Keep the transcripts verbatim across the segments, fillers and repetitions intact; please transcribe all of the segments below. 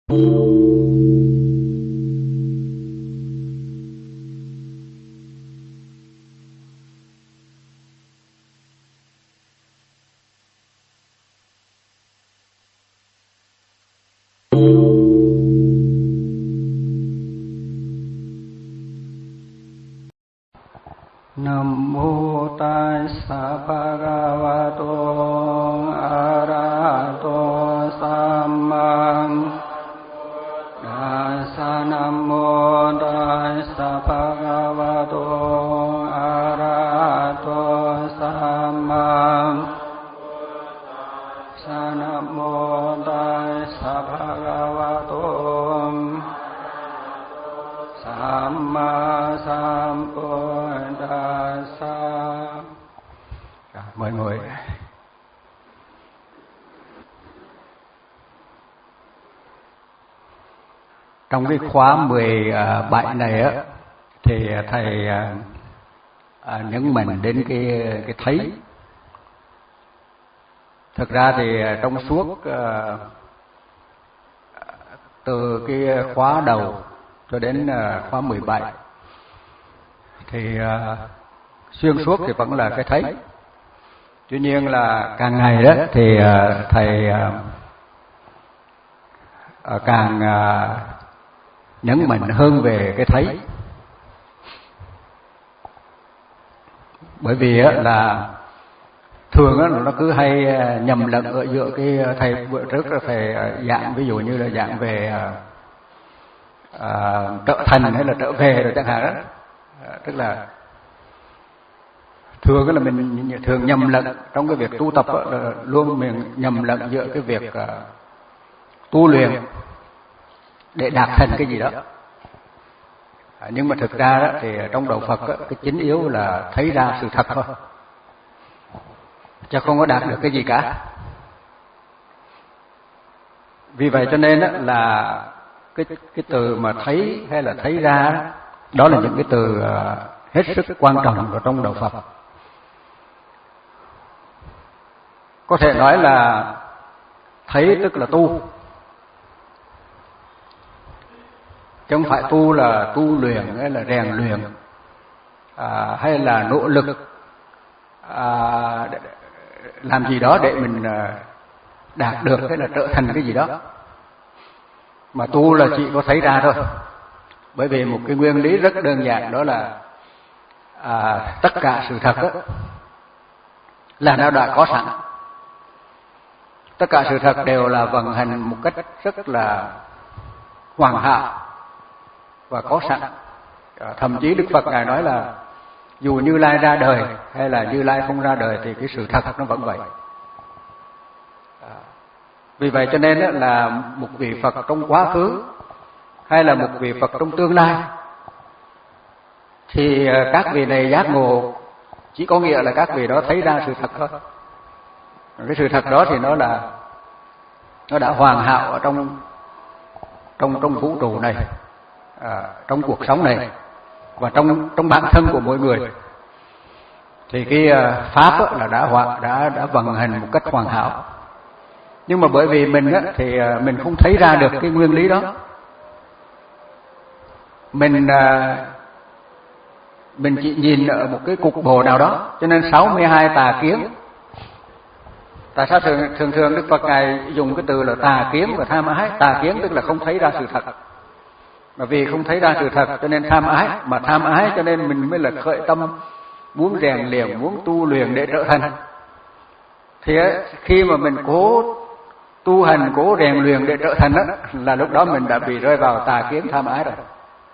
Nam mô Tassa Bhagavato Arahato Samma Tassa. Nam mô Tassa Bhagavato Arahato Samma. Nam mô Tassa Bhagavato Samma Sambuddhassa. Mời ngồi. Trong cái khóa mười bảy này á, thì thầy à, nhấn mạnh đến cái cái thấy. Thực ra thì trong suốt à, từ cái khóa đầu cho đến à, khóa mười bảy thì à, xuyên suốt thì vẫn là cái thấy. Tuy nhiên là càng ngày đó thì à, thầy à, à, càng à, nhấn mạnh hơn về cái thấy. Bởi vì á, là thường á, nó cứ hay nhầm lẫn ở giữa cái thầy bữa trước là thầy giảng, ví dụ như là giảng về à, à, trở thành hay là trở về rồi chẳng hạn đó. À, tức là thường là mình thường nhầm lẫn trong cái việc tu tập á, là luôn mình nhầm lẫn giữa cái việc à, tu luyện để đạt thành cái gì đó. À, nhưng mà thực ra đó, thì trong đạo Phật đó, cái chính yếu là thấy ra sự thật thôi, chứ không có đạt được cái gì cả. Vì vậy cho nên đó, là cái cái từ mà thấy hay là thấy ra đó, đó là những cái từ uh, hết sức quan trọng ở trong đạo Phật. Có thể nói là thấy tức là tu, chứ không phải tu là tu luyện hay là rèn luyện à, hay là nỗ lực à, làm gì đó để mình à, đạt được hay là trở thành cái gì đó. Mà tu là chỉ có thấy ra thôi. Bởi vì một cái nguyên lý rất đơn giản, đó là à, tất cả sự thật đó, là nó đã có sẵn. Tất cả sự thật đều là vận hành một cách rất là hoàn hảo và có sẵn. À, thậm chí Đức Phật Ngài nói là dù Như Lai ra đời hay là Như Lai không ra đời thì cái sự thật nó vẫn vậy. À, vì vậy cho nên là một vị Phật trong quá khứ hay là một vị Phật trong tương lai thì các vị này giác ngộ chỉ có nghĩa là các vị đó thấy ra sự thật thôi. Cái sự thật đó thì nó là nó đã hoàn hảo ở trong trong trong vũ trụ này, à, trong cuộc sống này và trong trong bản thân của mỗi người. Thì cái pháp là đã hoàn đã đã vận hành một cách hoàn hảo. Nhưng mà bởi vì mình á, thì mình không thấy ra được cái nguyên lý đó. Mình mình chỉ nhìn ở một cái cục bộ nào đó, cho nên sáu mươi hai tà kiến. Tại sao thường thường thường Đức Phật Ngài dùng cái từ là tà kiến và tham ái? Tà kiến tức là không thấy ra sự thật. Mà vì không thấy ra sự thật cho nên tham ái, mà tham ái cho nên mình mới là khởi tâm muốn rèn luyện, muốn tu luyện để trở thành. Thì khi mà mình cố tu hành, cố rèn luyện để trở thành đó, là lúc đó mình đã bị rơi vào tà kiến tham ái rồi.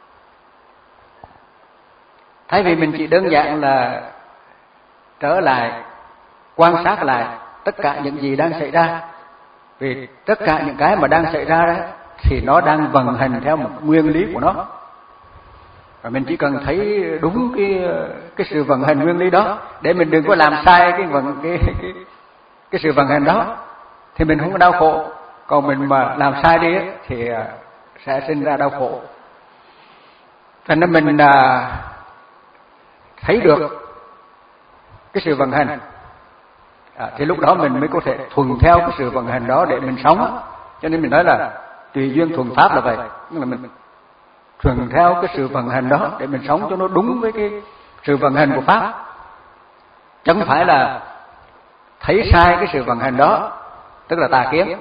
Thay vì mình chỉ đơn giản là trở lại quan sát lại tất cả những gì đang xảy ra, vì tất cả những cái mà đang xảy ra đó thì nó đang vận hành theo một nguyên lý của nó, và mình chỉ cần thấy đúng cái cái sự vận hành nguyên lý đó để mình đừng có làm sai cái vận cái cái, cái sự vận hành đó thì mình không có đau khổ. Còn mình mà làm sai đi thì sẽ sinh ra đau khổ. Thành nên mình à, thấy được cái sự vận hành, à, thì lúc đó mình mới có thể thuận theo cái sự vận hành đó để mình sống. Cho nên mình nói là tùy duyên thuần pháp là vậy, nhưng mà mình thuần theo cái sự vận hành đó để mình sống cho nó đúng với cái sự vận hành của pháp, chứ không phải là thấy sai cái sự vận hành đó, tức là tà kiến,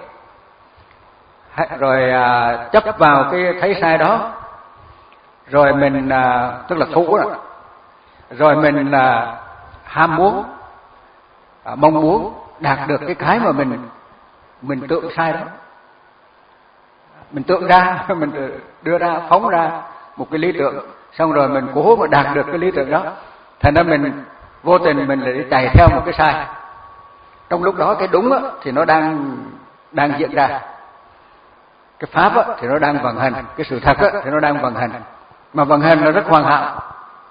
rồi à, chấp vào cái thấy sai đó, rồi mình à, tức là thủ đó, rồi mình à, ham muốn, à, mong muốn đạt được cái cái mà mình mình tưởng sai đó, mình tưởng ra, mình đưa ra phóng ra một cái lý tưởng, xong rồi mình cố mà đạt được cái lý tưởng đó, thành ra mình vô tình mình lại chạy theo một cái sai. Trong lúc đó cái đúng á, thì nó đang đang diễn ra, cái pháp á, thì nó đang vận hành, cái sự thật á, thì nó đang vận hành, mà vận hành nó rất hoàn hảo.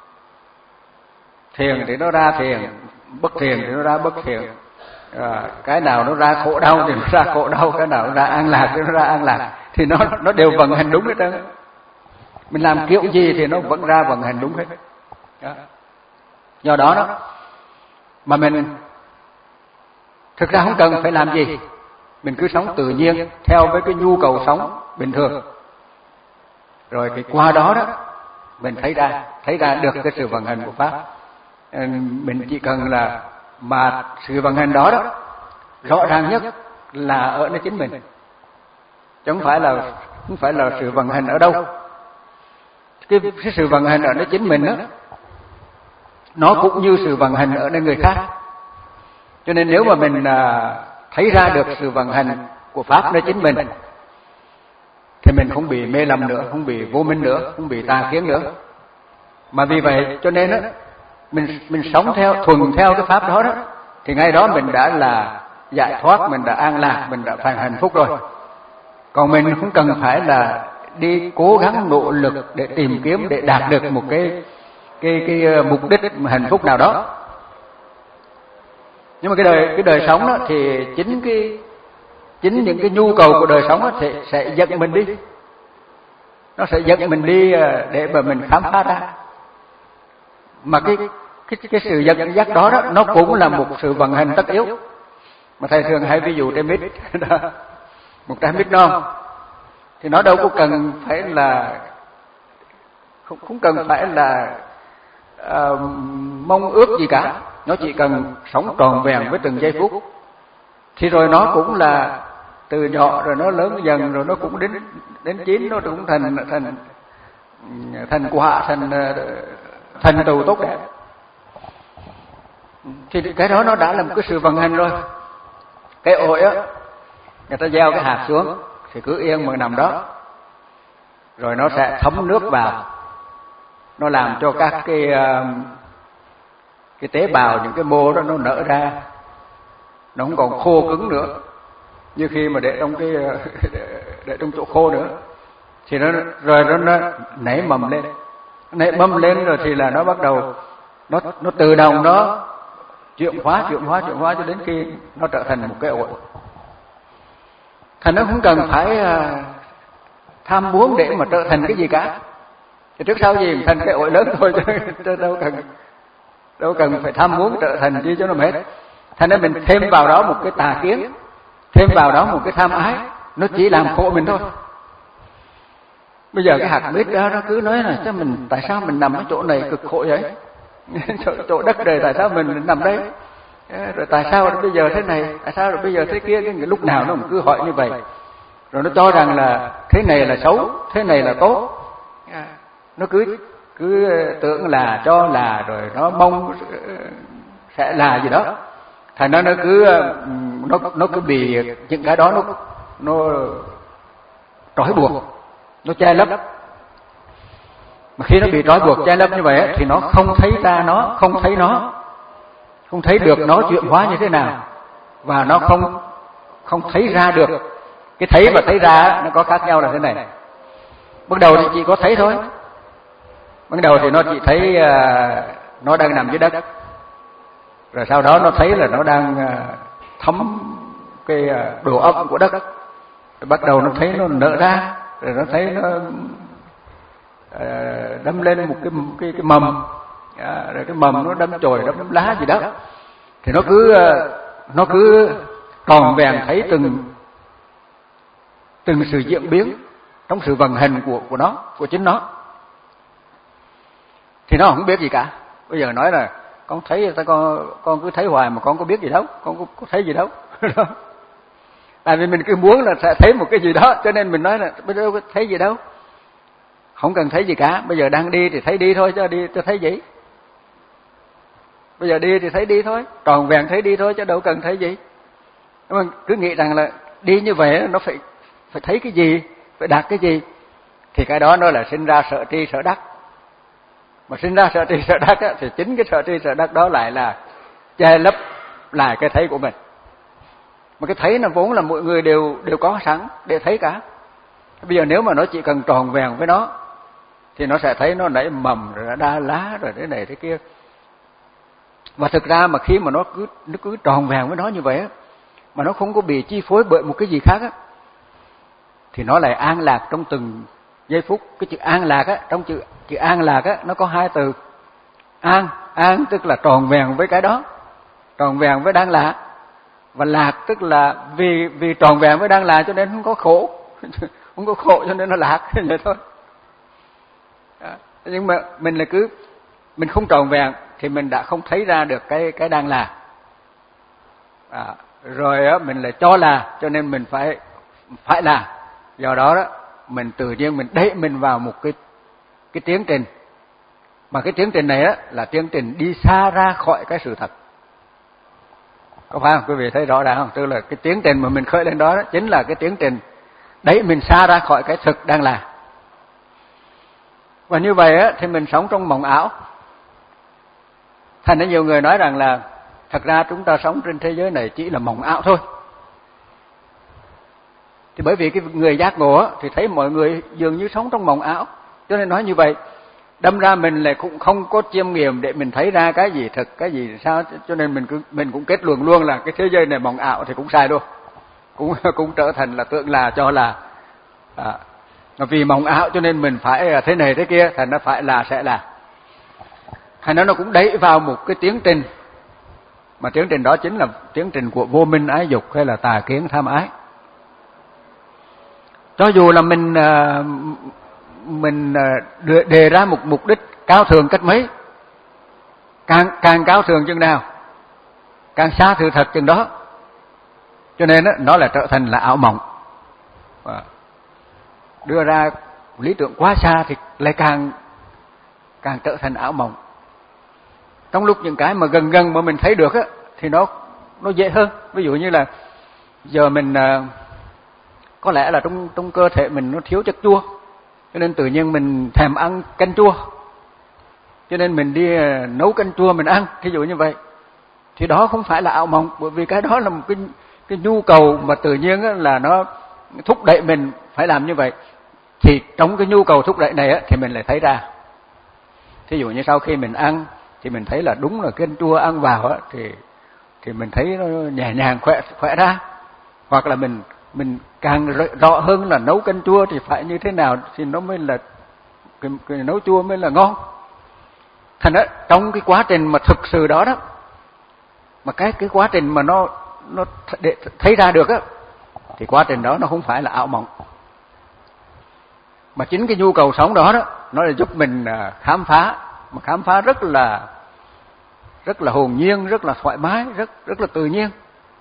Thiền thì nó ra thiền, bất thiền thì nó ra bất thiền, à, cái nào nó ra khổ đau thì nó ra khổ đau, cái nào nó ra an lạc thì nó ra an lạc, thì nó nó đều vận hành đúng hết trơn. Mình làm kiểu gì thì nó vẫn ra vận hành đúng hết. Đó. Do đó đó mà mình thực ra không cần phải làm gì, mình cứ sống tự nhiên theo với cái nhu cầu sống bình thường, rồi cái qua đó đó mình thấy ra thấy ra được cái sự vận hành của pháp. Mình chỉ cần là mà sự vận hành đó đó rõ ràng nhất là ở nơi chính mình, chứ không phải là không phải là sự vận hành ở đâu. Cái, cái sự vận hành ở nơi chính mình đó, nó cũng như sự vận hành ở nơi người khác. Cho nên nếu mà mình à, thấy ra được sự vận hành của pháp nơi chính mình, thì mình không bị mê lầm nữa, không bị vô minh nữa, không bị tà kiến nữa. Mà vì vậy cho nên đó, mình mình sống theo thuần theo cái pháp đó đó, thì ngay đó mình đã là giải thoát, mình đã an lạc, mình đã phải hạnh phúc rồi. Còn mình không cần phải là đi cố gắng nỗ lực để tìm kiếm, để đạt được một cái cái cái mục đích hạnh phúc nào đó. Nhưng mà cái đời cái đời sống đó thì chính cái chính những cái nhu cầu của đời sống đó sẽ sẽ dẫn mình đi, nó sẽ dẫn mình đi để mà mình khám phá ra. Mà cái cái cái sự dẫn dắt đó đó nó cũng là một sự vận hành tất yếu. Mà thầy thường hay ví dụ trái mít đó, một trái mít non thì nó đâu có cần phải là không không cần phải là uh, mong ước gì cả, nó chỉ cần sống tròn vẹn với từng giây phút, thì rồi nó cũng là từ nhỏ rồi nó lớn dần, rồi nó cũng đến đến chín, nó cũng thành thành thành quả, thành thành tựu tốt đẹp. Thì cái đó nó đã là một cái sự vận hành rồi. Cái ổi á, người ta gieo cái hạt xuống thì cứ yên mà nằm đó, rồi nó sẽ thấm nước vào, nó làm cho các cái cái tế bào, những cái mô đó nó nở ra, nó không còn khô cứng nữa như khi mà để trong cái để, để trong chỗ khô nữa, thì nó rồi nó, nó nảy mầm lên, nảy mầm lên rồi thì là nó bắt đầu nó nó tự động nó chuyển hóa chuyển hóa chuyển hóa cho đến khi nó trở thành một cái ổi. Thành nó không cần phải tham muốn để mà trở thành cái gì cả, thì trước sau gì thành cái ổi lớn thôi, chứ đâu cần đâu cần phải tham muốn trở thành chi cho nó mệt. Thành nên mình thêm vào đó một cái tà kiến, thêm vào đó một cái tham ái, nó chỉ làm khổ mình thôi. Bây giờ cái hạt mít đó nó cứ nói là cho mình tại sao mình nằm ở chỗ này cực khổ vậy, chỗ, chỗ đất trời tại sao mình nằm đấy, rồi tại sao bây giờ thế này, tại sao rồi bây giờ thế kia, cái lúc nào nó cũng cứ hỏi như vậy, rồi nó cho rằng là thế này là xấu, thế này là tốt, nó cứ cứ tưởng là cho là, rồi nó mong sẽ là gì đó. Thành nó nó cứ nó nó cứ bị những cái đó nó nó trói buộc, nó che lấp. Mà khi nó bị trói buộc che lấp như vậy thì nó không thấy ra nó, không thấy nó, không thấy được nó chuyển hóa như thế nào, và nó không không thấy ra được. Cái thấy và thấy ra nó có khác nhau là thế này. Ban đầu thì chỉ có thấy thôi. Ban đầu thì nó chỉ thấy uh, nó đang nằm dưới đất, rồi sau đó nó thấy là nó đang uh, thấm cái uh, độ ẩm của đất, rồi bắt đầu nó thấy nó nở ra, rồi nó thấy nó uh, đâm lên một cái cái cái mầm, uh, rồi cái mầm nó đâm chồi, đâm lá gì đó, thì nó cứ uh, nó cứ tròn vẹn thấy từng từng sự diễn biến trong sự vận hành của của nó, của chính nó, thì nó không biết gì cả. Bây giờ nói là con thấy ta con con cứ thấy hoài mà con có biết gì đâu, con có, có thấy gì đâu. Tại vì mình cứ muốn là sẽ thấy một cái gì đó, cho nên mình nói là bây giờ có thấy gì đâu, không cần thấy gì cả. Bây giờ đang đi thì thấy đi thôi, chứ đi tôi thấy gì. Bây giờ đi thì thấy đi thôi, tròn vẹn thấy đi thôi, chứ đâu cần thấy gì. Nhưng mà cứ nghĩ rằng là đi như vậy nó phải phải thấy cái gì, phải đạt cái gì, thì cái đó nó là sinh ra sợ tri sợ đắc. Mà sinh ra sợ tri sợ đắc á, thì chính cái sợ tri sợ đắc đó lại là che lấp lại cái thấy của mình. Mà cái thấy nó vốn là mọi người đều đều có sẵn để thấy cả. Bây giờ nếu mà nó chỉ cần tròn vẹn với nó thì nó sẽ thấy nó nảy mầm rồi nó đa lá rồi thế này thế kia. Mà thực ra mà khi mà nó cứ nó cứ tròn vẹn với nó như vậy á, mà nó không có bị chi phối bởi một cái gì khác á, thì nó lại an lạc trong từng giây phút. Cái chữ an lạc á, trong chữ chữ an lạc á, nó có hai từ. An, an tức là tròn vẹn với cái đó, tròn vẹn với đang lạc. Và lạc tức là vì vì tròn vẹn với đang lạc cho nên không có khổ, không có khổ cho nên nó lạc vậy thôi. Đó. Nhưng mà mình là cứ mình không tròn vẹn thì mình đã không thấy ra được cái cái đang là. À, rồi á mình lại cho là, cho nên mình phải phải là. Do đó đó mình tự nhiên mình đẩy mình vào một cái cái tiến trình, mà cái tiến trình này á là tiến trình đi xa ra khỏi cái sự thật. Có phải không? Quý vị thấy rõ ràng không? Tức là cái tiến trình mà mình khởi lên đó, đó chính là cái tiến trình đẩy mình xa ra khỏi cái thực đang là. Và như vậy á thì mình sống trong mộng ảo. Thành ra nhiều người nói rằng là thật ra chúng ta sống trên thế giới này chỉ là mộng ảo thôi. Thì bởi vì cái người giác ngộ á, thì thấy mọi người dường như sống trong mộng ảo, cho nên nói như vậy. Đâm ra mình lại cũng không có chiêm nghiệm để mình thấy ra cái gì thực, cái gì sao, cho nên mình cứ mình cũng kết luận luôn là cái thế giới này mộng ảo thì cũng sai luôn, cũng cũng trở thành là tưởng là cho là à, vì mộng ảo cho nên mình phải thế này thế kia, thành nó phải là sẽ là, thành nó nó cũng đẩy vào một cái tiến trình, mà tiến trình đó chính là tiến trình của vô minh ái dục hay là tà kiến tham ái. Cho dù là mình mình đề ra một mục đích cao thượng cách mấy, càng càng cao thượng chừng nào, càng xa sự thật chừng đó, cho nên đó, nó là trở thành là ảo mộng. Đưa ra lý tưởng quá xa thì lại càng càng trở thành ảo mộng. Trong lúc những cái mà gần gần mà mình thấy được á thì nó nó dễ hơn. Ví dụ như là giờ mình có lẽ là trong trong cơ thể mình nó thiếu chất chua, cho nên tự nhiên mình thèm ăn canh chua, cho nên mình đi nấu canh chua mình ăn, thí dụ như vậy. Thì đó không phải là ảo mộng, bởi vì cái đó là một cái cái nhu cầu mà tự nhiên là nó thúc đẩy mình phải làm như vậy. Thì trong cái nhu cầu thúc đẩy này á, thì mình lại thấy ra. Thí dụ như sau khi mình ăn thì mình thấy là đúng là canh chua ăn vào á, thì thì mình thấy nó nhẹ nhàng khỏe khỏe ra. Hoặc là mình mình càng rõ hơn là nấu canh chua thì phải như thế nào thì nó mới là cái, cái nấu chua mới là ngon. Thành ra trong cái quá trình mà thực sự đó đó, mà cái cái quá trình mà nó nó để thấy ra được á, thì quá trình đó nó không phải là ảo mộng, mà chính cái nhu cầu sống đó đó nó là giúp mình khám phá, mà khám phá rất là rất là hồn nhiên, rất là thoải mái, rất rất là tự nhiên.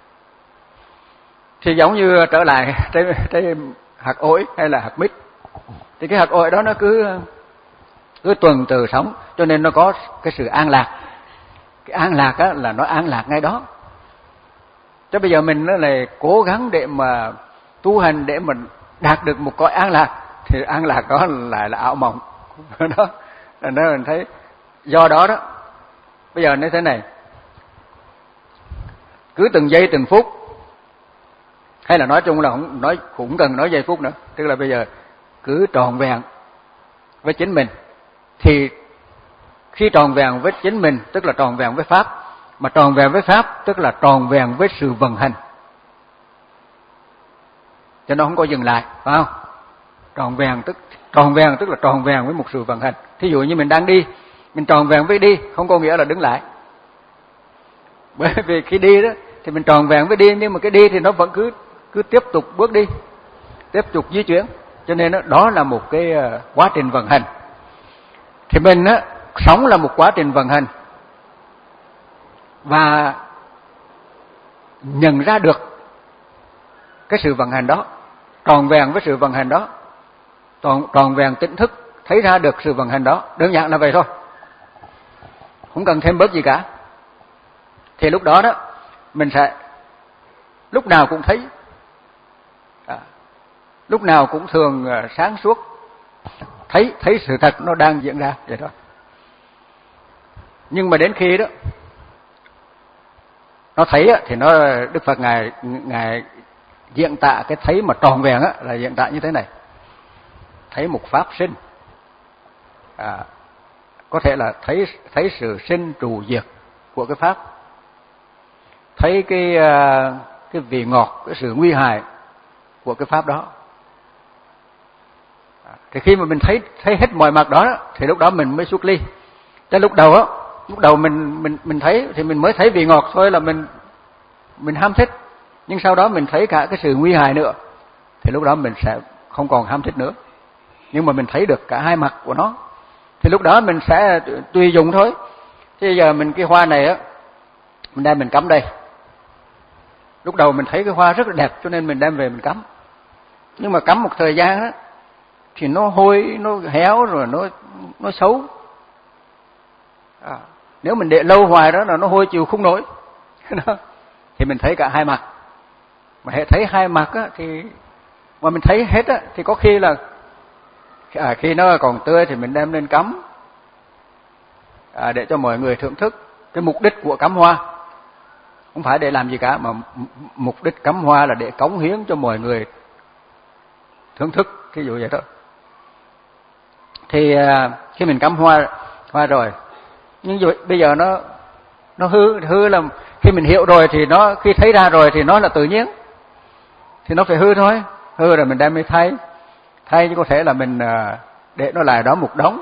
Thì giống như trở lại trái, trái hạt ổi hay là hạt mít, thì cái hạt ổi đó nó cứ cứ tuần từ sống, cho nên nó có cái sự an lạc. Cái an lạc á là nó an lạc ngay đó. Chứ bây giờ mình nó là cố gắng để mà tu hành để mình đạt được một cõi an lạc, thì an lạc đó lại là ảo mộng. Đó, nên mình thấy do đó đó. Bây giờ nói thế này, cứ từng giây từng phút, hay là nói chung là không nói cũng cần nói giây phút nữa, tức là bây giờ cứ tròn vẹn với chính mình. Thì khi tròn vẹn với chính mình tức là tròn vẹn với pháp, mà tròn vẹn với pháp tức là tròn vẹn với sự vận hành, cho nó không có dừng lại, phải không? Tròn vẹn tức tròn vẹn tức là tròn vẹn với một sự vận hành. Thí dụ như mình đang đi, mình tròn vẹn với đi không có nghĩa là đứng lại, bởi vì khi đi đó thì mình tròn vẹn với đi, nhưng mà cái đi thì nó vẫn cứ cứ tiếp tục bước đi. tiếp tục di chuyển. Cho nên đó, đó là một cái quá trình vận hành. Thì mình á, sống là một quá trình vận hành, và nhận ra được cái sự vận hành đó, tròn vẹn với sự vận hành đó, tròn, tròn vẹn tỉnh thức, thấy ra được sự vận hành đó, đơn giản là vậy thôi, không cần thêm bớt gì cả. Thì lúc đó đó mình sẽ lúc nào cũng thấy, à, lúc nào cũng thường sáng suốt, thấy thấy sự thật nó đang diễn ra vậy đó. Nhưng mà đến khi đó nó thấy á, thì nó Đức Phật ngài ngài diễn tả cái thấy mà tròn vẹn á, là diễn tả như thế này: thấy một pháp sinh, à, có thể là thấy thấy sự sinh trụ diệt của cái pháp, thấy cái cái vị ngọt, cái sự nguy hại của cái pháp đó. À, thì khi mà mình thấy thấy hết mọi mặt đó, thì lúc đó mình mới xuất ly. Tới lúc đầu á, lúc đầu mình mình mình thấy thì mình mới thấy vị ngọt thôi là mình mình ham thích, nhưng sau đó mình thấy cả cái sự nguy hại nữa, thì lúc đó mình sẽ không còn ham thích nữa. Nhưng mà mình thấy được cả hai mặt của nó, thì lúc đó mình sẽ tùy dùng thôi. Thế giờ mình cái hoa này á, mình đem mình cắm đây. Lúc đầu mình thấy cái hoa rất là đẹp cho nên mình đem về mình cắm. Nhưng mà cắm một thời gian á, thì nó hôi, nó héo rồi nó nó xấu. À, nếu mình để lâu hoài đó là nó hôi chịu không nổi. Thì mình thấy cả hai mặt. Mà hệ thấy hai mặt á, thì mà mình thấy hết á, thì có khi là à, khi nó còn tươi thì mình đem lên cắm, à, để cho mọi người thưởng thức. Cái mục đích của cắm hoa không phải để làm gì cả, mà mục đích cắm hoa là để cống hiến cho mọi người thưởng thức, ví dụ vậy đó. Thì à, khi mình cắm hoa hoa rồi, nhưng rồi, bây giờ nó nó hư hư là khi mình hiểu rồi thì nó, khi thấy ra rồi thì nó là tự nhiên, thì nó phải hư thôi. Hư rồi mình đem đi thay thay chứ có thể là mình à, để nó lại đó một đống,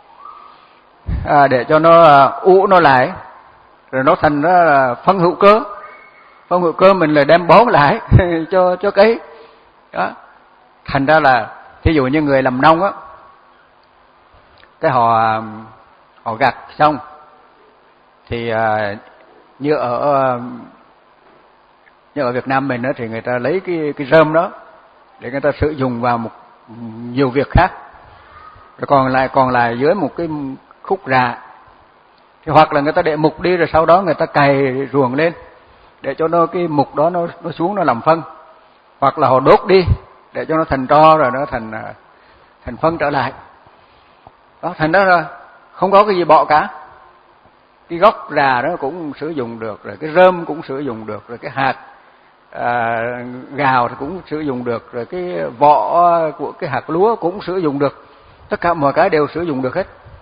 à, để cho nó à, ủ nó lại, rồi nó thành nó là phân hữu cơ. Phân hữu cơ mình lại đem bón lại cho cho cây đó. Thành ra là ví dụ như người làm nông á, cái họ họ gặt xong thì à, như ở như ở Việt Nam mình đó, thì người ta lấy cái cái rơm đó để người ta sử dụng vào một nhiều việc khác, rồi còn lại còn lại dưới một cái khúc rạ, thì hoặc là người ta để mục đi, rồi sau đó người ta cày ruộng lên để cho nó cái mục đó nó nó xuống nó làm phân, hoặc là họ đốt đi để cho nó thành tro, rồi nó thành thành phân trở lại đó. Thành đó là không có cái gì bỏ cả. Cái gốc rà đó cũng sử dụng được, rồi cái rơm cũng sử dụng được, rồi cái hạt à, gào thì cũng sử dụng được, rồi cái vỏ của cái hạt lúa cũng sử dụng được. Tất cả mọi cái đều sử dụng được hết.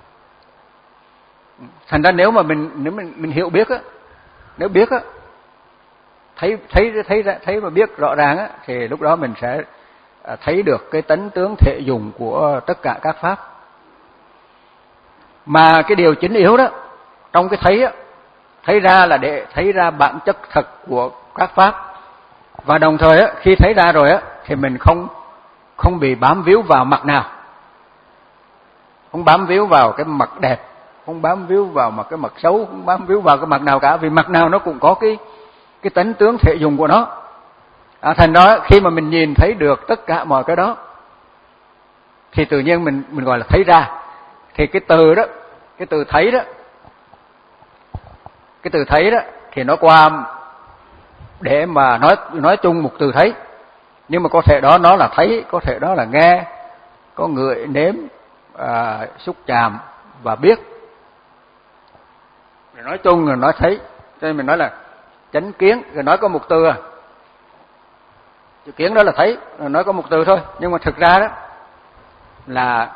Thành ra nếu mà mình nếu mình mình hiểu biết á, nếu biết á, thấy thấy thấy thấy và biết rõ ràng á, thì lúc đó mình sẽ thấy được cái tánh tướng thể dụng của tất cả các pháp. Mà cái điều chính yếu đó trong cái thấy á, thấy ra là để thấy ra bản chất thật của các pháp, và đồng thời á, khi thấy ra rồi á, thì mình không không bị bám víu vào mặt nào, không bám víu vào cái mặt đẹp, không bám víu vào mặt cái mặt xấu, không bám víu vào cái mặt nào cả, vì mặt nào nó cũng có cái cái tánh tướng thể dụng của nó. À, thành đó khi mà mình nhìn thấy được tất cả mọi cái đó, thì tự nhiên mình mình gọi là thấy ra. Thì cái từ đó, cái từ thấy đó, cái từ thấy đó thì nó qua để mà nói nói chung một từ thấy, nhưng mà có thể đó nó là thấy, có thể đó là nghe, có ngửi, nếm, à, xúc chạm và biết. Rồi nói chung là nói thấy, cho nên mình nói là chánh kiến, rồi nói có một từ à. Chữ kiến đó là thấy, rồi nói có một từ thôi, nhưng mà thực ra đó là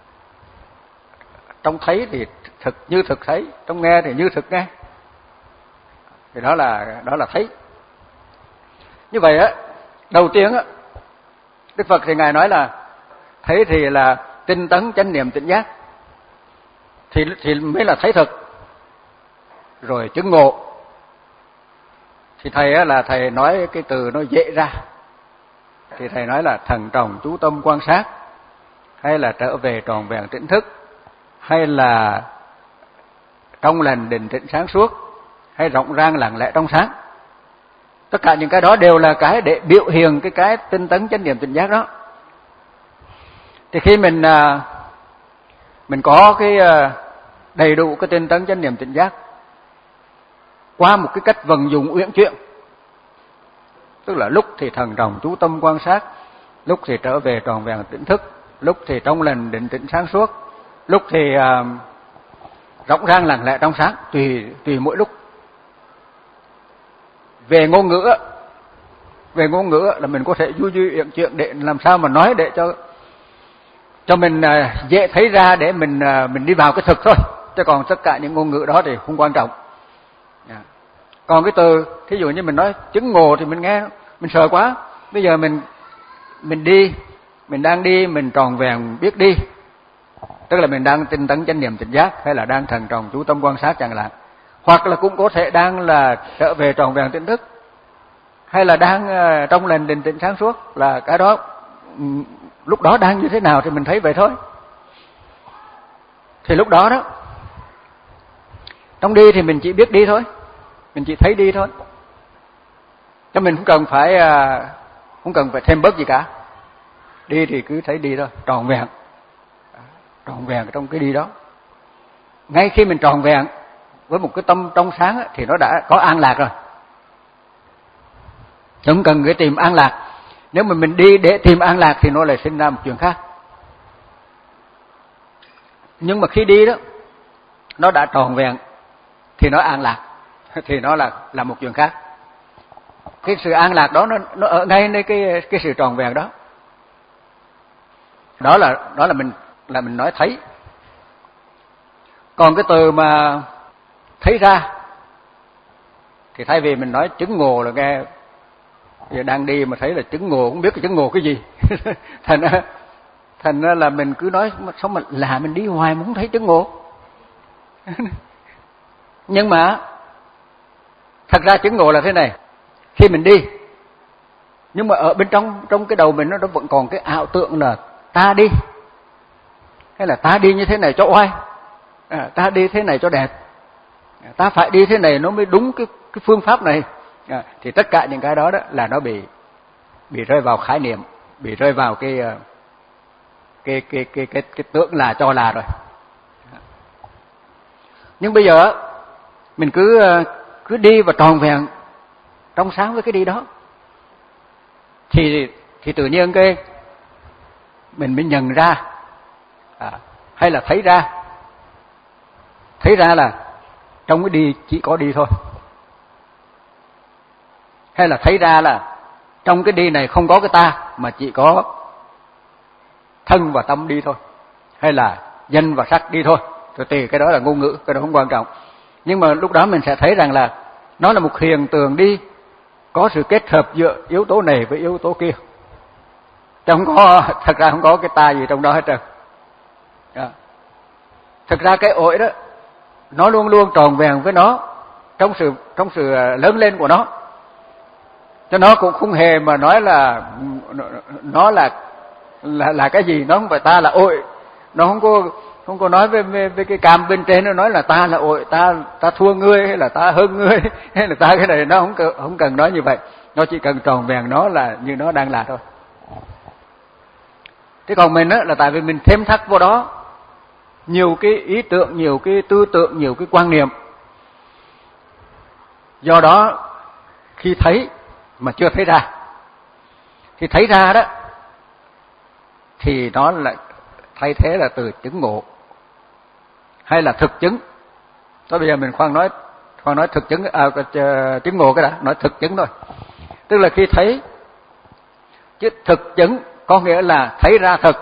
trong thấy thì thực như thực thấy, trong nghe thì như thực nghe. Thì đó là đó là thấy. Như vậy á, đầu tiên á, Đức Phật thì ngài nói là thấy thì là tinh tấn chánh niệm tỉnh giác, thì thì mới là thấy thực. Rồi chứng ngộ thì thầy á, là thầy nói cái từ nó dễ ra, thì thầy nói là thần trọng chú tâm quan sát, hay là trở về tròn vẹn tỉnh thức, hay là trong lành định tĩnh sáng suốt, hay rộng rang lặng lẽ trong sáng. Tất cả những cái đó đều là cái để biểu hiện cái cái tinh tấn chánh niệm tỉnh giác đó. Thì khi mình mình có cái đầy đủ cái tinh tấn chánh niệm tỉnh giác qua một cái cách vận dụng uyển chuyển, tức là lúc thì thần trọng chú tâm quan sát, lúc thì trở về tròn vẹn tỉnh thức, lúc thì trong lành định tĩnh sáng suốt, lúc thì uh, rộng rang lặng lẽ trong sáng, tùy tùy mỗi lúc. Về ngôn ngữ, về ngôn ngữ là mình có thể du du uyển chuyển để làm sao mà nói để cho cho mình uh, dễ thấy ra, để mình uh, mình đi vào cái thực thôi. Chứ còn tất cả những ngôn ngữ đó thì không quan trọng. Yeah. Còn cái từ, thí dụ như mình nói chứng ngộ thì mình nghe mình sợ quá. Bây giờ mình mình đi, mình đang đi, mình tròn vẹn biết đi, tức là mình đang tinh tấn chánh niệm tỉnh giác, hay là đang thần trọng chú tâm quan sát chẳng hạn. Hoặc là cũng có thể đang là trở về tròn vẹn tỉnh thức, hay là đang uh, trong lành định tĩnh sáng suốt, là cái đó um, lúc đó đang như thế nào thì mình thấy vậy thôi. Thì lúc đó đó, trong đi thì mình chỉ biết đi thôi, mình chỉ thấy đi thôi, cho mình không cần phải uh, không cần phải thêm bớt gì cả. Đi thì cứ thấy đi thôi, tròn vẹn, tròn vẹn trong cái đi đó. Ngay khi mình tròn vẹn với một cái tâm trong sáng ấy, thì nó đã có an lạc rồi, không cần phải tìm an lạc. Nếu mà mình đi để tìm an lạc thì nó lại sinh ra một chuyện khác. Nhưng mà khi đi đó, nó đã tròn vẹn thì nó an lạc, thì nó là là một chuyện khác. Cái sự an lạc đó nó nó ở ngay nơi cái cái sự tròn vẹn đó. Đó là đó là mình là mình nói thấy. Còn cái từ mà thấy ra thì thay vì mình nói chứng ngộ là nghe giờ đang đi mà thấy là chứng ngộ, không biết cái chứng ngộ cái gì. thành ra thành ra là mình cứ nói sao mà là mình đi hoài mà không thấy chứng ngộ. Nhưng mà thật ra chứng ngộ là thế này, khi mình đi nhưng mà ở bên trong trong cái đầu mình nó vẫn còn cái ảo tưởng là ta đi, hay là ta đi như thế này cho oai, à, ta đi thế này cho đẹp, à, ta phải đi thế này nó mới đúng cái cái phương pháp này, à, thì tất cả những cái đó đó là nó bị bị rơi vào khái niệm, bị rơi vào cái cái cái cái cái, cái tưởng là cho là rồi. Nhưng bây giờ mình cứ cứ đi và tròn vẹn trong sáng với cái đi đó, thì thì tự nhiên cái mình mới nhận ra, à, hay là thấy ra, thấy ra là trong cái đi chỉ có đi thôi, hay là thấy ra là trong cái đi này không có cái ta mà chỉ có thân và tâm đi thôi, hay là danh và sắc đi thôi. Thì tùy, cái đó là ngôn ngữ, cái đó không quan trọng. Nhưng mà lúc đó mình sẽ thấy rằng là nó là một hiện tượng đi có sự kết hợp giữa yếu tố này với yếu tố kia. Chứ không có, thật ra không có cái ta gì trong đó hết trơn. Thật ra cái ổi đó nó luôn luôn tròn vẹn với nó trong sự trong sự lớn lên của nó. Cho nó cũng không hề mà nói là nó là là là cái gì, nó không phải ta là ổi, nó không có không có nói với, với, với cái cam bên trên nó nói là ta là ổi, ta ta thua ngươi, hay là ta hơn ngươi, hay là ta cái này, nó không cần, không cần nói như vậy. Nó chỉ cần tròn vẹn nó là như nó đang là thôi. Thế còn mình á là tại vì mình thêm thắt vô đó nhiều cái ý tưởng, nhiều cái tư tưởng, nhiều cái quan niệm. Do đó khi thấy mà chưa thấy ra, khi thấy ra đó thì nó lại thay thế là từ chứng ngộ hay là thực chứng. Thôi bây giờ mình khoan nói khoan nói thực chứng, à, chứng ngộ cái đã, nói thực chứng thôi. Tức là khi thấy, chứ thực chứng có nghĩa là thấy ra thực,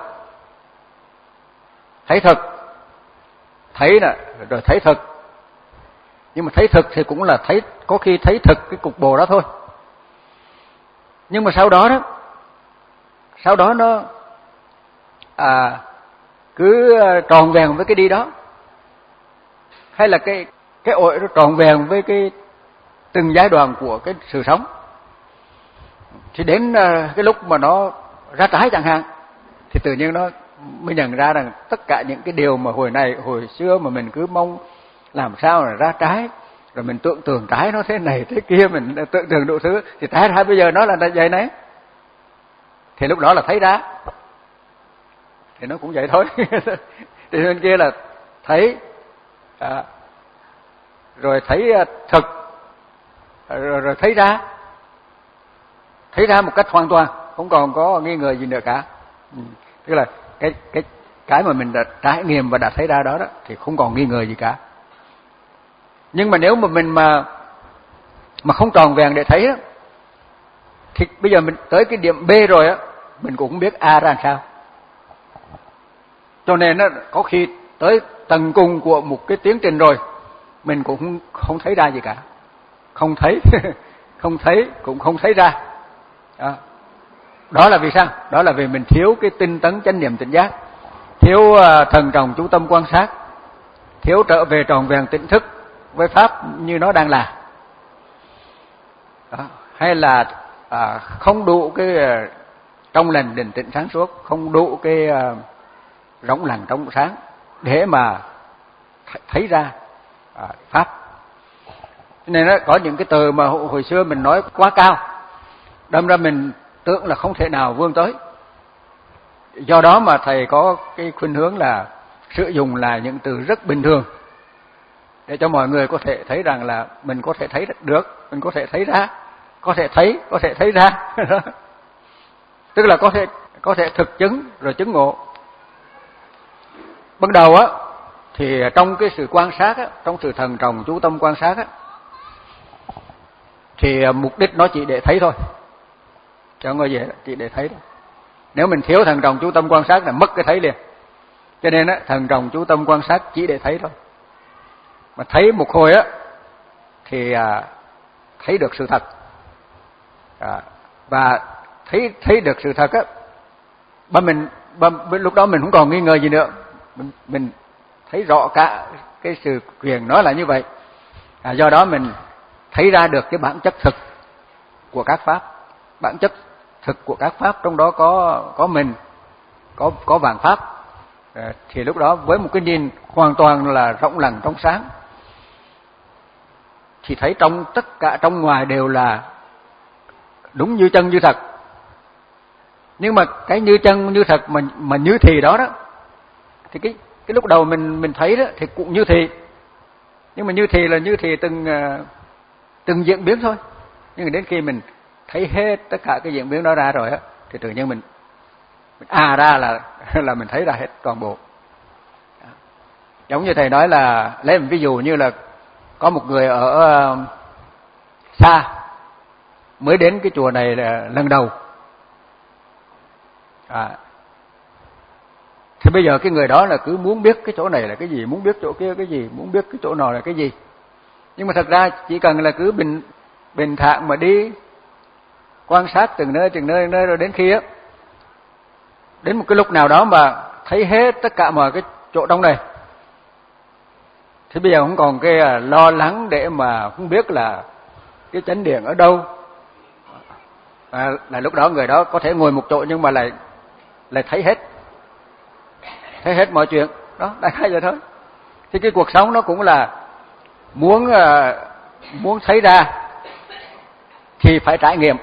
thấy thực, thấy nè rồi thấy thực. Nhưng mà thấy thực thì cũng là thấy, có khi thấy thực cái cục bồ đó thôi. Nhưng mà sau đó đó, sau đó nó à, cứ tròn vẹn với cái đi đó, hay là cái cái ổi nó tròn vẹn với cái từng giai đoạn của cái sự sống. Thì đến cái lúc mà nó ra trái chẳng hạn, thì tự nhiên nó mới nhận ra rằng tất cả những cái điều mà hồi này hồi xưa mà mình cứ mong làm sao là ra trái, rồi mình tưởng tượng trái nó thế này thế kia, mình tưởng tượng đủ thứ, thì trái ra bây giờ nó là vậy đấy. Thì lúc đó là thấy ra, thì nó cũng vậy thôi. Thì bên kia là thấy, à, rồi thấy thực, rồi, rồi thấy ra, thấy ra một cách hoàn toàn, không còn có nghi ngờ gì nữa cả. Ừ. Tức là cái cái cái mà mình đã trải nghiệm và đã thấy ra đó đó thì không còn nghi ngờ gì cả. Nhưng mà nếu mà mình mà mà không tròn vẹn để thấy đó, thì bây giờ mình tới cái điểm B rồi á, mình cũng không biết A ra làm sao. Cho nên nó có khi tới tầng cùng của một cái tiến trình rồi, mình cũng không, không thấy ra gì cả. Không thấy, không thấy cũng không thấy ra. Đó. Đó là vì sao? Đó là vì mình thiếu cái tinh tấn chánh niệm tỉnh giác, thiếu uh, thần trọng chú tâm quan sát, thiếu trở về tròn vẹn tỉnh thức với pháp như nó đang là. Đó. Hay là uh, không đủ cái uh, trong lành định tĩnh sáng suốt, không đủ cái uh, rỗng lặng trong sáng để mà thấy ra uh, pháp. Nên nó có những cái từ mà hồi xưa mình nói quá cao, đâm ra mình tưởng là không thể nào vươn tới. Do đó mà thầy có cái khuynh hướng là sử dụng là những từ rất bình thường để cho mọi người có thể thấy rằng là mình có thể thấy được, mình có thể thấy ra, có thể thấy, có thể thấy ra. Tức là có thể có thể thực chứng rồi chứng ngộ. Ban đầu á thì trong cái sự quan sát á, trong sự thần trọng chú tâm quan sát á, thì mục đích nó chỉ để thấy thôi, cho người về chỉ để thấy thôi. Nếu mình thiếu thần trọng chú tâm quan sát là mất cái thấy liền. Cho nên á, thần trọng chú tâm quan sát chỉ để thấy thôi. Mà thấy một hồi á thì à, thấy được sự thật, à, và thấy thấy được sự thật á, ba mình ba, lúc đó mình không còn nghi ngờ gì nữa, mình, mình thấy rõ cả cái sự quyền nói là như vậy. À, do đó mình thấy ra được cái bản chất thực của các pháp, bản chất thực của các pháp, trong đó có có mình, có có vạn pháp. À, thì lúc đó với một cái nhìn hoàn toàn là rộng lặng trong sáng, thì thấy trong tất cả trong ngoài đều là đúng như chân như thật. Nhưng mà cái như chân như thật mà mà như thì đó đó, thì cái cái lúc đầu mình mình thấy đó thì cũng như thì, nhưng mà như thì là như thì từng từng diễn biến thôi. Nhưng mà đến khi mình thấy hết tất cả cái diễn biến đó ra rồi á, thì tự nhiên mình, mình à ra là là mình thấy ra hết toàn bộ. Giống như thầy nói là lấy một ví dụ như là có một người ở uh, xa mới đến cái chùa này là lần đầu. À, thì bây giờ cái người đó là cứ muốn biết cái chỗ này là cái gì, muốn biết chỗ kia cái gì, muốn biết cái chỗ nào là cái gì. Nhưng mà thật ra chỉ cần là cứ bình bình thản mà đi quan sát từng nơi từng nơi nơi, rồi đến khi á, đến một cái lúc nào đó mà thấy hết tất cả mọi cái chỗ trong này, thì bây giờ không còn cái lo lắng để mà không biết là cái chánh điện ở đâu. À, là lúc đó người đó có thể ngồi một chỗ nhưng mà lại lại thấy hết, thấy hết mọi chuyện đó, đại khái vậy thôi. Thì cái cuộc sống nó cũng là muốn uh, muốn thấy ra thì phải trải nghiệm.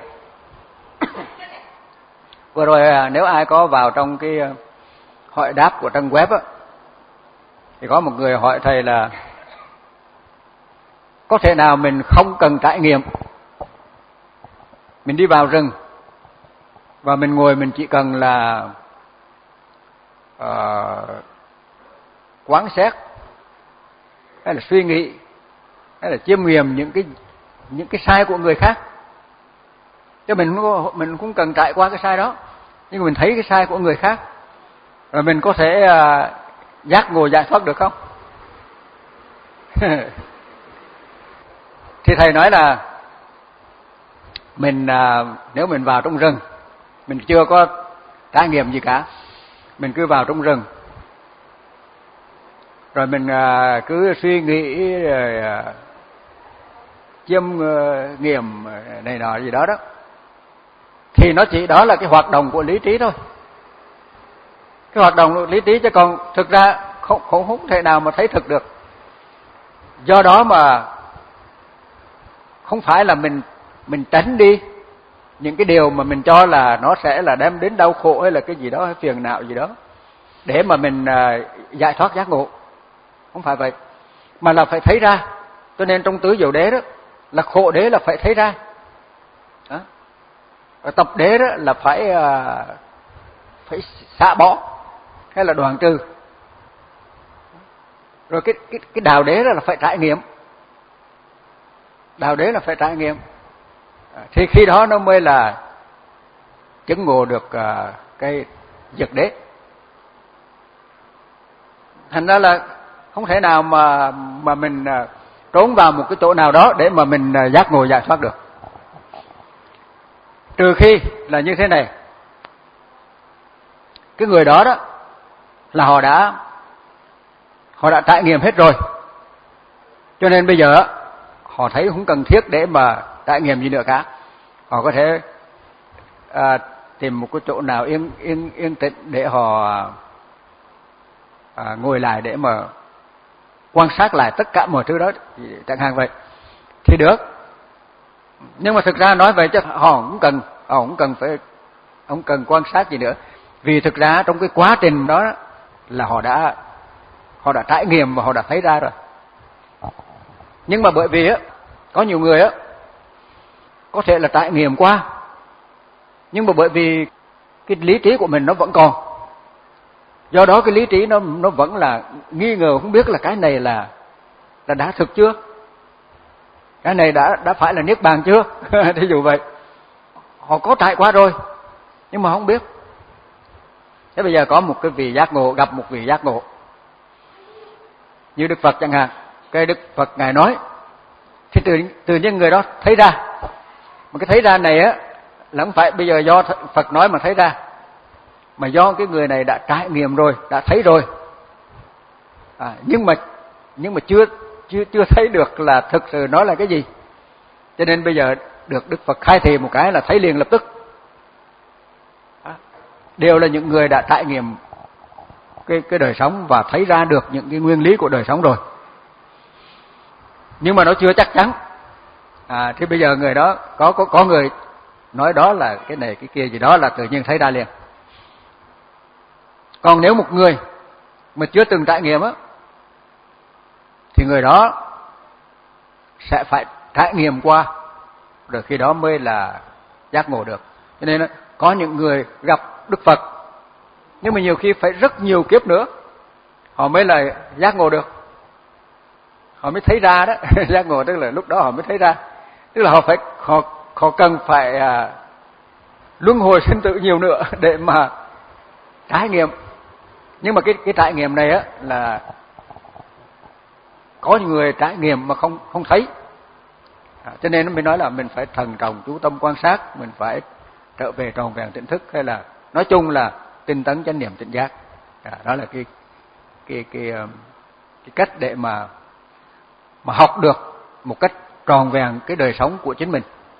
Vừa rồi nếu ai có vào trong cái hỏi đáp của trang web á, thì có một người hỏi thầy là có thể nào mình không cần trải nghiệm, mình đi vào rừng và mình ngồi, mình chỉ cần là uh, quán xét hay là suy nghĩ hay là chiêm nghiệm những cái những cái sai của người khác, chứ mình không, mình cũng cần trải qua cái sai đó, nhưng mà mình thấy cái sai của người khác rồi mình có thể uh, giác ngộ giải thoát được không? Thì thầy nói là mình uh, nếu mình vào trong rừng, mình chưa có trải nghiệm gì cả, mình cứ vào trong rừng rồi mình uh, cứ suy nghĩ rồi uh, chiêm uh, nghiệm này nọ gì đó đó, thì nó chỉ đó là cái hoạt động của lý trí thôi, cái hoạt động của lý trí, chứ còn thực ra không không không thể nào mà thấy thực được. Do đó mà không phải là mình mình tránh đi những cái điều mà mình cho là nó sẽ là đem đến đau khổ hay là cái gì đó hay phiền não gì đó để mà mình uh, giải thoát giác ngộ, không phải vậy, mà là phải thấy ra. Cho nên trong tứ diệu đế đó là khổ đế là phải thấy ra, đó. Tập đế đó là phải uh, phải xả bỏ hay là đoạn trừ. Rồi cái cái cái đạo đế đó là phải trải nghiệm, đạo đế là phải trải nghiệm, thì khi đó nó mới là chứng ngộ được uh, cái diệt đế. Thành ra là không thể nào mà mà mình uh, trốn vào một cái chỗ nào đó để mà mình uh, giác ngộ giải thoát được, trừ khi là như thế này, cái người đó đó là họ đã họ đã trải nghiệm hết rồi, cho nên bây giờ họ thấy không cần thiết để mà trải nghiệm gì nữa cả. Họ có thể à, tìm một cái chỗ nào yên yên yên tĩnh để họ à, ngồi lại để mà quan sát lại tất cả mọi thứ đó, chẳng hạn vậy thì được. Nhưng mà thực ra nói vậy chứ họ cũng cần họ cũng cần phải không cần quan sát gì nữa, vì thực ra trong cái quá trình đó là họ đã họ đã trải nghiệm và họ đã thấy ra rồi. Nhưng mà bởi vì á có nhiều người á có thể là trải nghiệm qua, nhưng mà bởi vì cái lý trí của mình nó vẫn còn, do đó cái lý trí nó nó vẫn là nghi ngờ, không biết là cái này là là đã thực chưa, cái này đã đã phải là niết bàn chưa. Thí dụ vậy, họ có trải qua rồi nhưng mà không biết. Thế bây giờ có một cái vị giác ngộ gặp một vị giác ngộ như Đức Phật chẳng hạn, cái Đức Phật ngài nói thì tự tự nhiên người đó thấy ra. Mà cái thấy ra này á là không phải bây giờ do Phật nói mà thấy ra, mà do cái người này đã trải nghiệm rồi, đã thấy rồi. À, nhưng mà nhưng mà chưa chưa chưa thấy được là thực sự nó là cái gì. Cho nên bây giờ được Đức Phật khai thị một cái là thấy liền lập tức. À, đều là những người đã trải nghiệm cái cái đời sống và thấy ra được những cái nguyên lý của đời sống rồi. Nhưng mà nó chưa chắc chắn. À, thì bây giờ người đó có có có người nói đó là cái này cái kia gì đó là tự nhiên thấy ra liền. Còn nếu một người mà chưa từng trải nghiệm á thì người đó sẽ phải trải nghiệm qua rồi khi đó mới là giác ngộ được. Cho nên có những người gặp Đức Phật nhưng mà nhiều khi phải rất nhiều kiếp nữa họ mới là giác ngộ được, họ mới thấy ra đó. Giác ngộ tức là lúc đó họ mới thấy ra, tức là họ phải họ họ cần phải à, luân hồi sinh tử nhiều nữa để mà trải nghiệm. Nhưng mà cái cái trải nghiệm này á là có những người trải nghiệm mà không không thấy. À, cho nên nó mới nói là mình phải thần trọng chú tâm quan sát, mình phải trở về tròn vẹn tỉnh thức, hay là nói chung là tinh tấn chánh niệm tỉnh giác. À, đó là cái cái cái cái cách để mà mà học được một cách tròn vẹn cái đời sống của chính mình.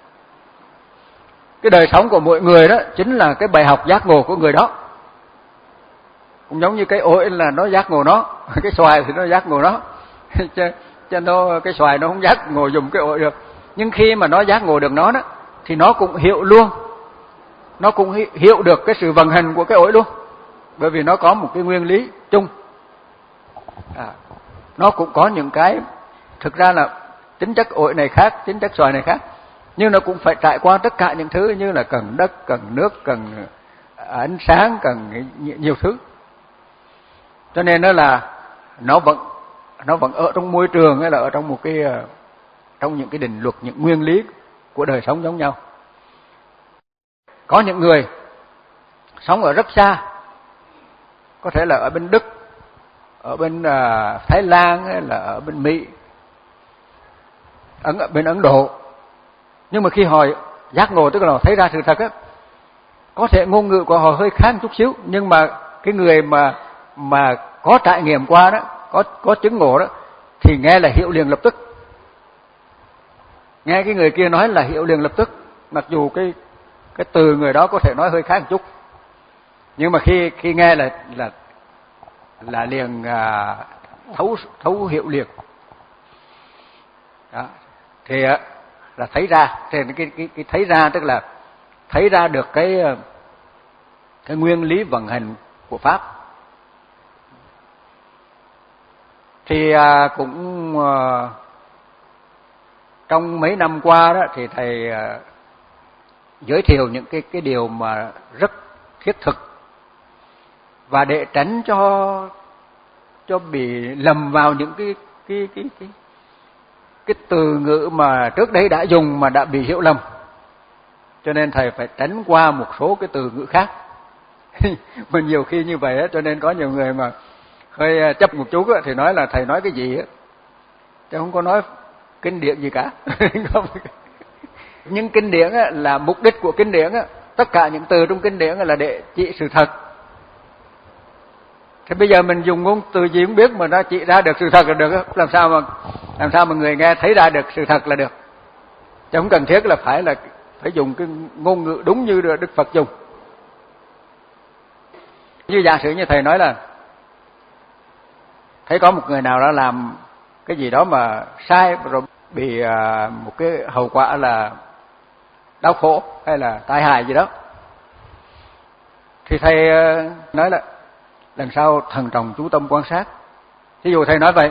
Cái đời sống của mỗi người đó chính là cái bài học giác ngộ của người đó. Cũng giống như cái ổi là nó giác ngộ nó, cái xoài thì nó giác ngộ nó. Chứ, chứ nó cái xoài nó không giác ngộ dùng cái ổi được. Nhưng khi mà nó giác ngộ được nó đó thì nó cũng hiểu luôn. Nó cũng hiểu được cái sự vận hành của cái ổi luôn. Bởi vì nó có một cái nguyên lý chung. À, nó cũng có những cái thực ra là tính chất ổi này khác, tính chất xoài này khác, nhưng nó cũng phải trải qua tất cả những thứ như là cần đất, cần nước, cần ánh sáng, cần nhiều thứ. Cho nên nó là nó vẫn nó vẫn ở trong môi trường hay là ở trong một cái trong những cái định luật, những nguyên lý của đời sống giống nhau. Có những người sống ở rất xa, có thể là ở bên Đức, ở bên uh, Thái Lan hay là ở bên Mỹ, ở bên Ấn Độ. Nhưng mà khi họ giác ngộ, tức là họ thấy ra sự thật á, có thể ngôn ngữ của họ hơi khác một chút xíu, nhưng mà cái người mà mà có trải nghiệm qua đó, có có chứng ngộ đó thì nghe là hiểu liền lập tức. Nghe cái người kia nói là hiểu liền lập tức, mặc dù cái cái từ người đó có thể nói hơi khác một chút, nhưng mà khi khi nghe là là là liền à, thấu thấu hiểu liền. Đó. Thì là thấy ra, thì cái cái cái thấy ra tức là thấy ra được cái cái nguyên lý vận hành của pháp. Thì à, cũng à, trong mấy năm qua đó thì thầy à, giới thiệu những cái cái điều mà rất thiết thực, và để tránh cho cho bị lầm vào những cái cái cái cái cái từ ngữ mà trước đây đã dùng mà đã bị hiểu lầm, cho nên thầy phải tránh qua một số cái từ ngữ khác. Mà nhiều khi như vậy á, cho nên có nhiều người mà hơi chấp một chút á, thì nói là thầy nói cái gì á, chứ không có nói kinh điển gì cả. Nhưng kinh điển á, là mục đích của kinh điển á, tất cả những từ trong kinh điển là để chỉ sự thật. Thế bây giờ mình dùng ngôn từ gì cũng biết mà nó chỉ ra được sự thật là được á, làm sao mà làm sao mà người nghe thấy ra được sự thật là được. Chứ không cần thiết là phải là phải dùng cái ngôn ngữ đúng như Đức Phật dùng. Như giả sử như thầy nói là thấy có một người nào đó làm cái gì đó mà sai rồi bị một cái hậu quả là đau khổ hay là tai hại gì đó, thì thầy nói là lần sau thần trọng chú tâm quan sát. Ví dụ thầy nói vậy,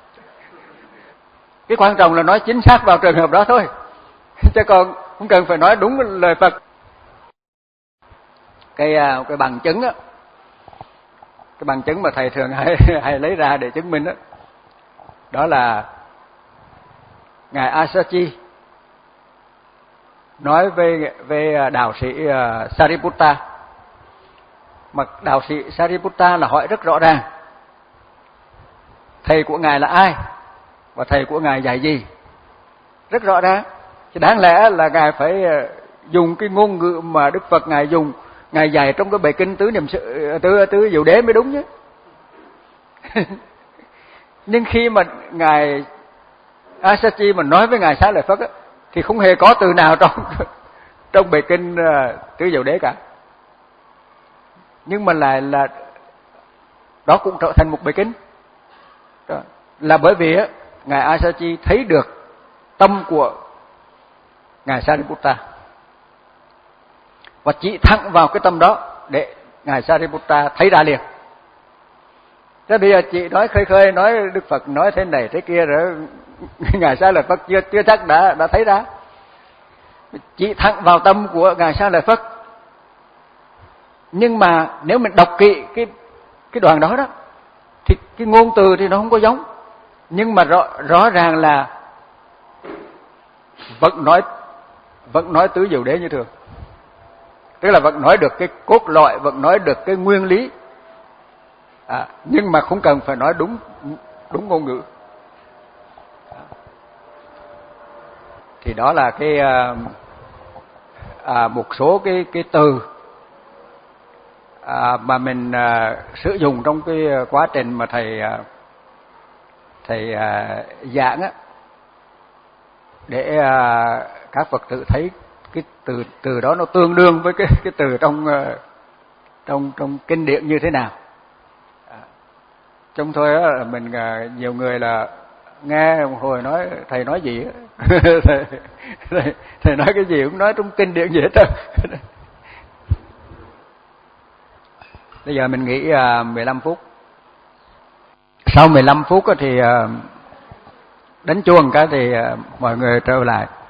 cái quan trọng là nói chính xác vào trường hợp đó thôi, chứ còn không cần phải nói đúng lời Phật. Cái cái bằng chứng á, cái bằng chứng mà thầy thường hay, hay lấy ra để chứng minh đó, đó là ngài Asachi nói về về đạo sĩ Sariputta. Mà đạo sĩ Sariputta là hỏi rất rõ ràng thầy của ngài là ai và thầy của ngài dạy gì, rất rõ ràng. Chứ đáng lẽ là ngài phải dùng cái ngôn ngữ mà Đức Phật ngài dùng, ngài dạy trong cái bài kinh tứ niệm sự tứ tứ diệu đế mới đúng chứ. Nhưng khi mà ngài Asachi mà nói với ngài Xá Lợi Phất á, thì không hề có từ nào trong trong bài kinh tứ diệu đế cả. Nhưng mà lại là đó cũng trở thành một bài kinh. Đó. Là bởi vì á, ngài Asachi thấy được tâm của ngài Sariputta và chỉ thẳng vào cái tâm đó để ngài Sariputta thấy ra liền. Thế bây giờ chị nói khơi khơi, nói Đức Phật nói thế này thế kia rồi ngài Xá Lợi Phất chưa chưa chắc đã đã thấy ra. Chỉ thẳng vào tâm của ngài Xá Lợi Phất. Nhưng mà nếu mình đọc kỹ cái cái đoạn đó đó thì cái ngôn từ thì nó không có giống, nhưng mà rõ rõ ràng là vẫn nói vẫn nói tứ diệu đế như thường. Tức là vẫn nói được cái cốt lõi, vẫn nói được cái nguyên lý. À, nhưng mà không cần phải nói đúng đúng ngôn ngữ. Thì đó là cái à, một số cái cái từ à, mà mình à, sử dụng trong cái quá trình mà thầy à, thầy à, giảng á, để à, các Phật tử thấy cái từ từ đó nó tương đương với cái cái từ trong trong trong kinh điển như thế nào. Trong thôi á, mình nhiều người là nghe một hồi nói thầy nói gì á, thầy, thầy, thầy nói cái gì cũng nói trong kinh điển gì hết trơn. Bây giờ mình nghỉ uh, mười lăm phút. Sau mười lăm phút thì uh, đánh chuông cái thì uh, mọi người trở lại.